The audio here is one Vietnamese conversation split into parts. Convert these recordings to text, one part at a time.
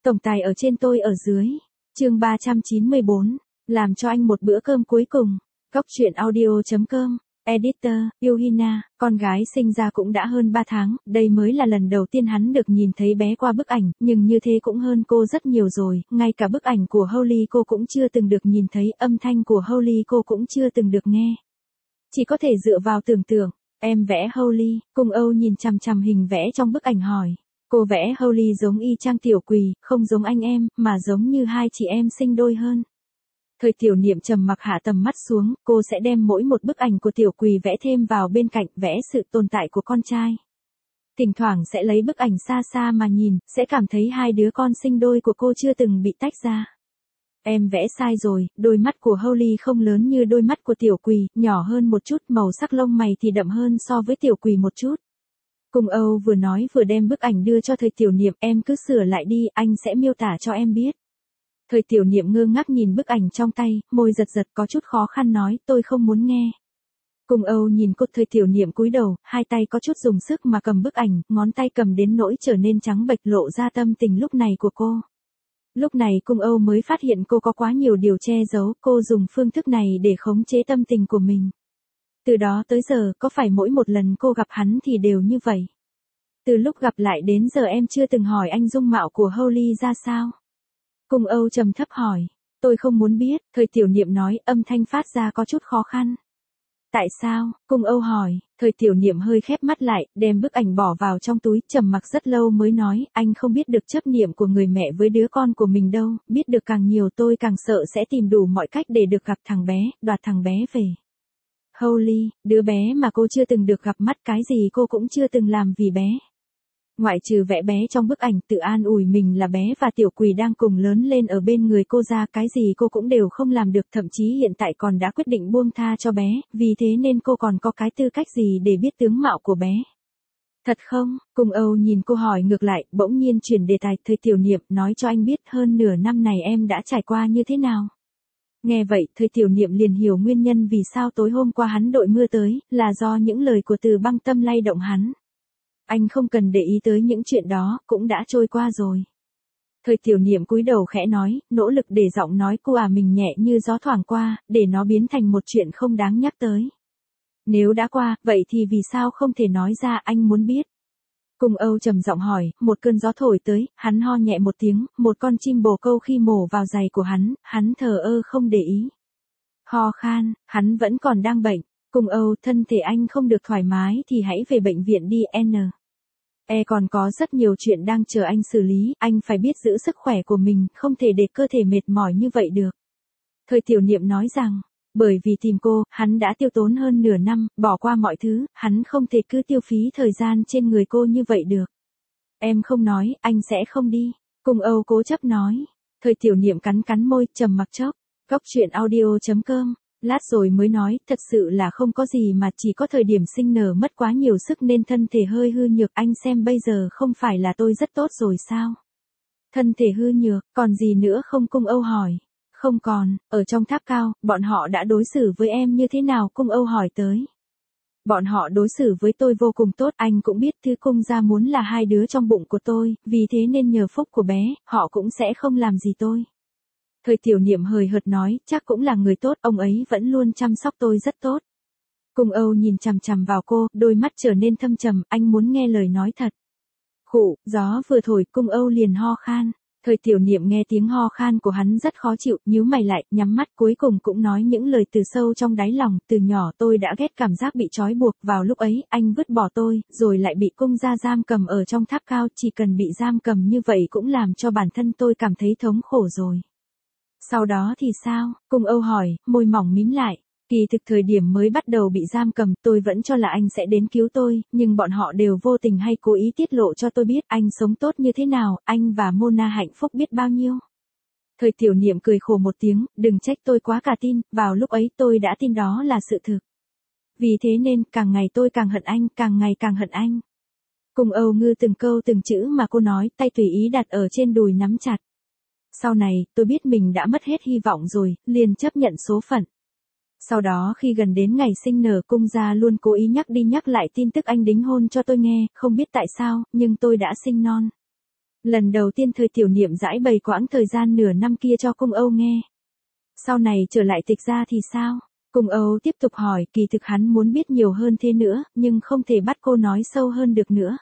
Tổng tài ở trên tôi ở dưới. Chương 394. Làm cho anh một bữa cơm cuối cùng. Góc truyện audio.com. Editor, Yuhina, con gái sinh ra cũng đã hơn 3 tháng, đây mới là lần đầu tiên hắn được nhìn thấy bé qua bức ảnh, nhưng như thế cũng hơn cô rất nhiều rồi, ngay cả bức ảnh của Holly cô cũng chưa từng được nhìn thấy, âm thanh của Holly cô cũng chưa từng được nghe. Chỉ có thể dựa vào tưởng tượng. Em vẽ Holly, Cung Âu nhìn chằm chằm hình vẽ trong bức ảnh hỏi. Cô vẽ Holly giống y chang Tiểu Quỳ, không giống anh em, mà giống như hai chị em sinh đôi hơn. Thời Tiểu Niệm trầm mặc hạ tầm mắt xuống, cô sẽ đem mỗi một bức ảnh của Tiểu Quỳ vẽ thêm vào bên cạnh, vẽ sự tồn tại của con trai. Thỉnh thoảng sẽ lấy bức ảnh xa xa mà nhìn, sẽ cảm thấy hai đứa con sinh đôi của cô chưa từng bị tách ra. Em vẽ sai rồi, đôi mắt của Holly không lớn như đôi mắt của Tiểu Quỳ, nhỏ hơn một chút, màu sắc lông mày thì đậm hơn so với Tiểu Quỳ một chút. Cung Âu vừa nói vừa đem bức ảnh đưa cho Thời Tiểu Niệm, em cứ sửa lại đi, anh sẽ miêu tả cho em biết. Thời Tiểu Niệm ngơ ngác nhìn bức ảnh trong tay, môi giật giật có chút khó khăn nói, tôi không muốn nghe. Cung Âu nhìn cô. Thời Tiểu Niệm cúi đầu, hai tay có chút dùng sức mà cầm bức ảnh, ngón tay cầm đến nỗi trở nên trắng bệch lộ ra tâm tình lúc này của cô. Lúc này Cung Âu mới phát hiện cô có quá nhiều điều che giấu, cô dùng phương thức này để khống chế tâm tình của mình. Từ đó tới giờ, có phải mỗi một lần cô gặp hắn thì đều như vậy? Từ lúc gặp lại đến giờ em chưa từng hỏi anh dung mạo của Holly ra sao? Cung Âu trầm thấp hỏi. Tôi không muốn biết, Thời Tiểu Niệm nói, âm thanh phát ra có chút khó khăn. Tại sao? Cung Âu hỏi. Thời Tiểu Niệm hơi khép mắt lại, đem bức ảnh bỏ vào trong túi, trầm mặc rất lâu mới nói, anh không biết được chấp niệm của người mẹ với đứa con của mình đâu, biết được càng nhiều tôi càng sợ sẽ tìm đủ mọi cách để được gặp thằng bé, đoạt thằng bé về. Holly, đứa bé mà cô chưa từng được gặp mắt, cái gì cô cũng chưa từng làm vì bé. Ngoại trừ vẽ bé trong bức ảnh, tự an ủi mình là bé và Tiểu Quỳ đang cùng lớn lên ở bên người cô ra, cái gì cô cũng đều không làm được, thậm chí hiện tại còn đã quyết định buông tha cho bé, vì thế nên cô còn có cái tư cách gì để biết tướng mạo của bé. Thật không? Cung Âu nhìn cô hỏi ngược lại, bỗng nhiên chuyển đề tài. Thời Tiểu Niệm, nói cho anh biết hơn nửa năm này em đã trải qua như thế nào. Nghe vậy, Thời Tiểu Niệm liền hiểu nguyên nhân vì sao tối hôm qua hắn đội mưa tới, là do những lời của Từ Băng Tâm lay động hắn. Anh không cần để ý tới những chuyện đó, cũng đã trôi qua rồi. Thời Tiểu Niệm cúi đầu khẽ nói, nỗ lực để giọng nói cô mình nhẹ như gió thoảng qua, để nó biến thành một chuyện không đáng nhắc tới. Nếu đã qua, vậy thì vì sao không thể nói ra, anh muốn biết. Cung Âu trầm giọng hỏi, một cơn gió thổi tới, hắn ho nhẹ một tiếng, một con chim bồ câu khi mổ vào giày của hắn thờ ơ không để ý. Ho khan, hắn vẫn còn đang bệnh. Cung Âu, thân thể anh không được thoải mái thì hãy về bệnh viện đi, còn có rất nhiều chuyện đang chờ anh xử lý, anh phải biết giữ sức khỏe của mình, không thể để cơ thể mệt mỏi như vậy được. Thời Tiểu Niệm nói rằng, bởi vì tìm cô, hắn đã tiêu tốn hơn nửa năm, bỏ qua mọi thứ, hắn không thể cứ tiêu phí thời gian trên người cô như vậy được. Em không nói, anh sẽ không đi. Cung Âu cố chấp nói. Thời Tiểu Niệm cắn cắn môi, trầm mặc chốc. Góc truyện audio.com. Lát rồi mới nói, thật sự là không có gì mà chỉ có thời điểm sinh nở mất quá nhiều sức nên thân thể hơi hư nhược, anh xem bây giờ không phải là tôi rất tốt rồi sao? Thân thể hư nhược, còn gì nữa không? Cung Âu hỏi. Không còn, ở trong tháp cao, bọn họ đã đối xử với em như thế nào? Cung Âu hỏi tới. Bọn họ đối xử với tôi vô cùng tốt, anh cũng biết Thư Cung gia muốn là hai đứa trong bụng của tôi, vì thế nên nhờ phúc của bé, họ cũng sẽ không làm gì tôi. Thời Tiểu Niệm hời hợt nói, chắc cũng là người tốt, ông ấy vẫn luôn chăm sóc tôi rất tốt. Cung Âu nhìn chằm chằm vào cô, đôi mắt trở nên thâm trầm, anh muốn nghe lời nói thật. Khụ, gió vừa thổi, Cung Âu liền ho khan. Thời Tiểu Niệm nghe tiếng ho khan của hắn rất khó chịu, nhíu mày lại, nhắm mắt cuối cùng cũng nói những lời từ sâu trong đáy lòng, từ nhỏ tôi đã ghét cảm giác bị trói buộc, vào lúc ấy, anh vứt bỏ tôi, rồi lại bị cung gia giam cầm ở trong tháp cao, chỉ cần bị giam cầm như vậy cũng làm cho bản thân tôi cảm thấy thống khổ rồi. Sau đó thì sao? Cung Âu hỏi, môi mỏng mím lại. Kỳ thực thời điểm mới bắt đầu bị giam cầm, tôi vẫn cho là anh sẽ đến cứu tôi, nhưng bọn họ đều vô tình hay cố ý tiết lộ cho tôi biết anh sống tốt như thế nào, anh và Mona hạnh phúc biết bao nhiêu. Thời Tiểu Niệm cười khổ một tiếng, đừng trách tôi quá cả tin, vào lúc ấy tôi đã tin đó là sự thực. Vì thế nên, càng ngày tôi càng hận anh, càng ngày càng hận anh. Cung Âu ngư từng câu từng chữ mà cô nói, tay tùy ý đặt ở trên đùi nắm chặt. Sau này, tôi biết mình đã mất hết hy vọng rồi, liền chấp nhận số phận. Sau đó khi gần đến ngày sinh nở, cung gia luôn cố ý nhắc đi nhắc lại tin tức anh đính hôn cho tôi nghe, không biết tại sao, nhưng tôi đã sinh non. Lần đầu tiên thời tiểu niệm giải bày quãng thời gian nửa năm kia cho cung Âu nghe. Sau này trở lại tịch gia thì sao? Cung Âu tiếp tục hỏi, kỳ thực hắn muốn biết nhiều hơn thế nữa, nhưng không thể bắt cô nói sâu hơn được nữa.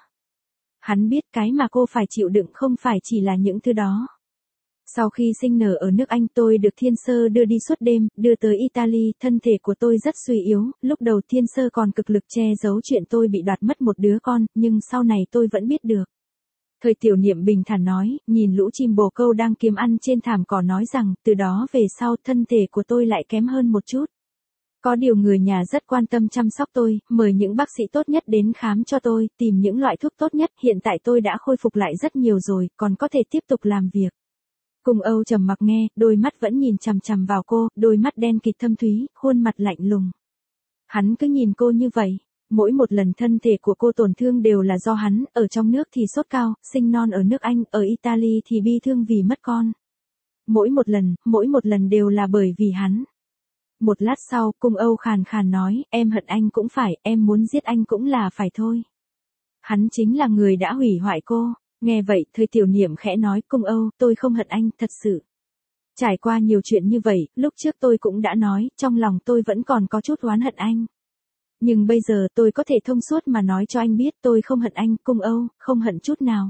Hắn biết cái mà cô phải chịu đựng không phải chỉ là những thứ đó. Sau khi sinh nở ở nước Anh tôi được Thiên Sơ đưa đi suốt đêm, đưa tới Italy, thân thể của tôi rất suy yếu, lúc đầu Thiên Sơ còn cực lực che giấu chuyện tôi bị đoạt mất một đứa con, nhưng sau này tôi vẫn biết được. Thời tiểu niệm bình thản nói, nhìn lũ chim bồ câu đang kiếm ăn trên thảm cỏ nói rằng, từ đó về sau thân thể của tôi lại kém hơn một chút. Có điều người nhà rất quan tâm chăm sóc tôi, mời những bác sĩ tốt nhất đến khám cho tôi, tìm những loại thuốc tốt nhất, hiện tại tôi đã khôi phục lại rất nhiều rồi, còn có thể tiếp tục làm việc. Cung Âu trầm mặc nghe, đôi mắt vẫn nhìn chằm chằm vào cô, đôi mắt đen kịt thâm thúy, khuôn mặt lạnh lùng. Hắn cứ nhìn cô như vậy, mỗi một lần thân thể của cô tổn thương đều là do hắn, ở trong nước thì sốt cao, sinh non ở nước Anh, ở Italy thì bi thương vì mất con. Mỗi một lần đều là bởi vì hắn. Một lát sau, Cung Âu khàn khàn nói, em hận anh cũng phải, em muốn giết anh cũng là phải thôi. Hắn chính là người đã hủy hoại cô. Nghe vậy, thời tiểu niệm khẽ nói, Cung Âu, tôi không hận anh, thật sự. Trải qua nhiều chuyện như vậy, lúc trước tôi cũng đã nói, trong lòng tôi vẫn còn có chút oán hận anh. Nhưng bây giờ tôi có thể thông suốt mà nói cho anh biết tôi không hận anh, Cung Âu, không hận chút nào.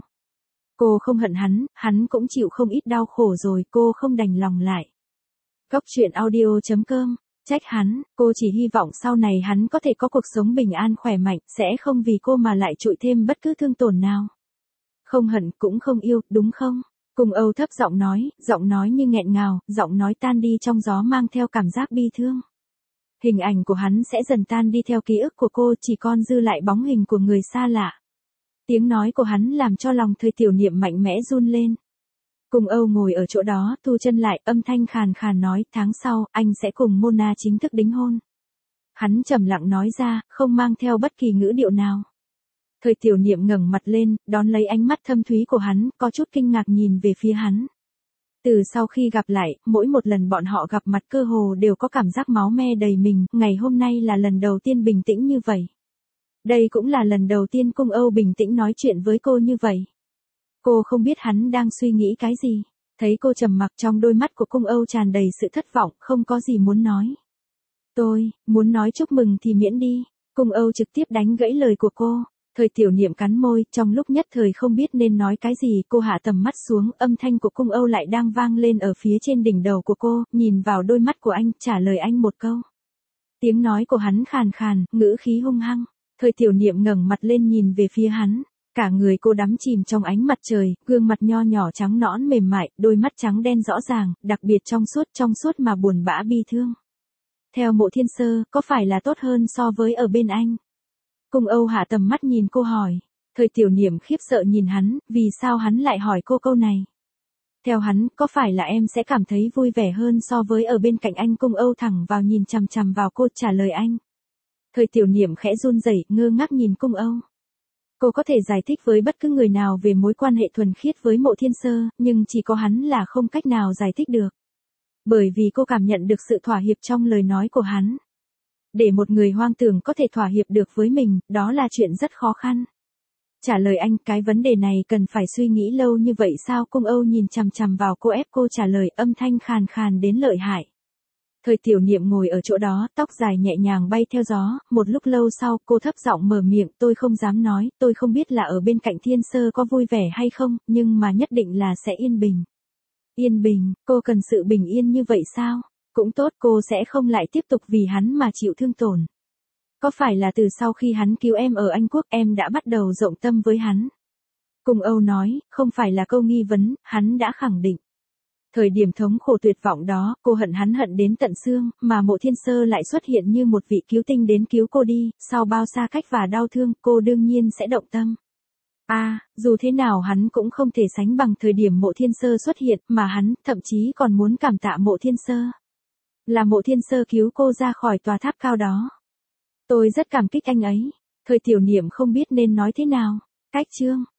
Cô không hận hắn cũng chịu không ít đau khổ rồi, cô không đành lòng lại. Cốc truyện audio.com, trách hắn, cô chỉ hy vọng sau này hắn có thể có cuộc sống bình an khỏe mạnh, sẽ không vì cô mà lại trụi thêm bất cứ thương tổn nào. Không hận cũng không yêu, đúng không? Cung Âu thấp giọng nói như nghẹn ngào, giọng nói tan đi trong gió mang theo cảm giác bi thương. Hình ảnh của hắn sẽ dần tan đi theo ký ức của cô, chỉ còn dư lại bóng hình của người xa lạ. Tiếng nói của hắn làm cho lòng thời tiểu niệm mạnh mẽ run lên. Cung Âu ngồi ở chỗ đó, thu chân lại, âm thanh khàn khàn nói, tháng sau, anh sẽ cùng Mona chính thức đính hôn. Hắn trầm lặng nói ra, không mang theo bất kỳ ngữ điệu nào. Thời tiểu niệm ngẩng mặt lên, đón lấy ánh mắt thâm thúy của hắn, có chút kinh ngạc nhìn về phía hắn. Từ sau khi gặp lại, mỗi một lần bọn họ gặp mặt cơ hồ đều có cảm giác máu me đầy mình, ngày hôm nay là lần đầu tiên bình tĩnh như vậy. Đây cũng là lần đầu tiên Cung Âu bình tĩnh nói chuyện với cô như vậy. Cô không biết hắn đang suy nghĩ cái gì. Thấy cô trầm mặc, trong đôi mắt của Cung Âu tràn đầy sự thất vọng, không có gì muốn nói. Tôi, muốn nói chúc mừng thì miễn đi. Cung Âu trực tiếp đánh gãy lời của cô. Thời tiểu niệm cắn môi, trong lúc nhất thời không biết nên nói cái gì, cô hạ tầm mắt xuống, âm thanh của Cung Âu lại đang vang lên ở phía trên đỉnh đầu của cô, nhìn vào đôi mắt của anh, trả lời anh một câu. Tiếng nói của hắn khàn khàn, ngữ khí hung hăng. Thời tiểu niệm ngẩng mặt lên nhìn về phía hắn. Cả người cô đắm chìm trong ánh mặt trời, gương mặt nho nhỏ trắng nõn mềm mại, đôi mắt trắng đen rõ ràng, đặc biệt trong suốt mà buồn bã bi thương. Theo Mộ Thiên Sơ, có phải là tốt hơn so với ở bên anh? Cung Âu hạ tầm mắt nhìn cô hỏi. Thời tiểu niệm khiếp sợ nhìn hắn, vì sao hắn lại hỏi cô câu này? Theo hắn, có phải là em sẽ cảm thấy vui vẻ hơn so với ở bên cạnh anh? Cung Âu thẳng vào nhìn chằm chằm vào cô, trả lời anh. Thời tiểu niệm khẽ run rẩy, ngơ ngác nhìn Cung Âu. Cô có thể giải thích với bất cứ người nào về mối quan hệ thuần khiết với Mộ Thiên Sơ, nhưng chỉ có hắn là không cách nào giải thích được. Bởi vì cô cảm nhận được sự thỏa hiệp trong lời nói của hắn. Để một người hoang tưởng có thể thỏa hiệp được với mình, đó là chuyện rất khó khăn. Trả lời anh, cái vấn đề này cần phải suy nghĩ lâu như vậy sao? Cung Âu nhìn chằm chằm vào cô, ép cô trả lời, âm thanh khàn khàn đến lợi hại. Thời tiểu niệm ngồi ở chỗ đó, tóc dài nhẹ nhàng bay theo gió, một lúc lâu sau, cô thấp giọng mở miệng, tôi không dám nói, tôi không biết là ở bên cạnh Thiên Sơ có vui vẻ hay không, nhưng mà nhất định là sẽ yên bình. Yên bình, cô cần sự bình yên như vậy sao? Cũng tốt, cô sẽ không lại tiếp tục vì hắn mà chịu thương tổn. Có phải là từ sau khi hắn cứu em ở Anh Quốc em đã bắt đầu rộng tâm với hắn? Cung Âu nói, không phải là câu nghi vấn, hắn đã khẳng định. Thời điểm thống khổ tuyệt vọng đó, cô hận hắn hận đến tận xương, mà Mộ Thiên Sơ lại xuất hiện như một vị cứu tinh đến cứu cô đi, sau bao xa cách và đau thương, cô đương nhiên sẽ động tâm. Dù thế nào hắn cũng không thể sánh bằng thời điểm Mộ Thiên Sơ xuất hiện, mà hắn, thậm chí còn muốn cảm tạ Mộ Thiên Sơ. Là Mộ Thiên Sơ cứu cô ra khỏi tòa tháp cao đó. Tôi rất cảm kích anh ấy. Thời tiểu niệm không biết nên nói thế nào. Cách chương.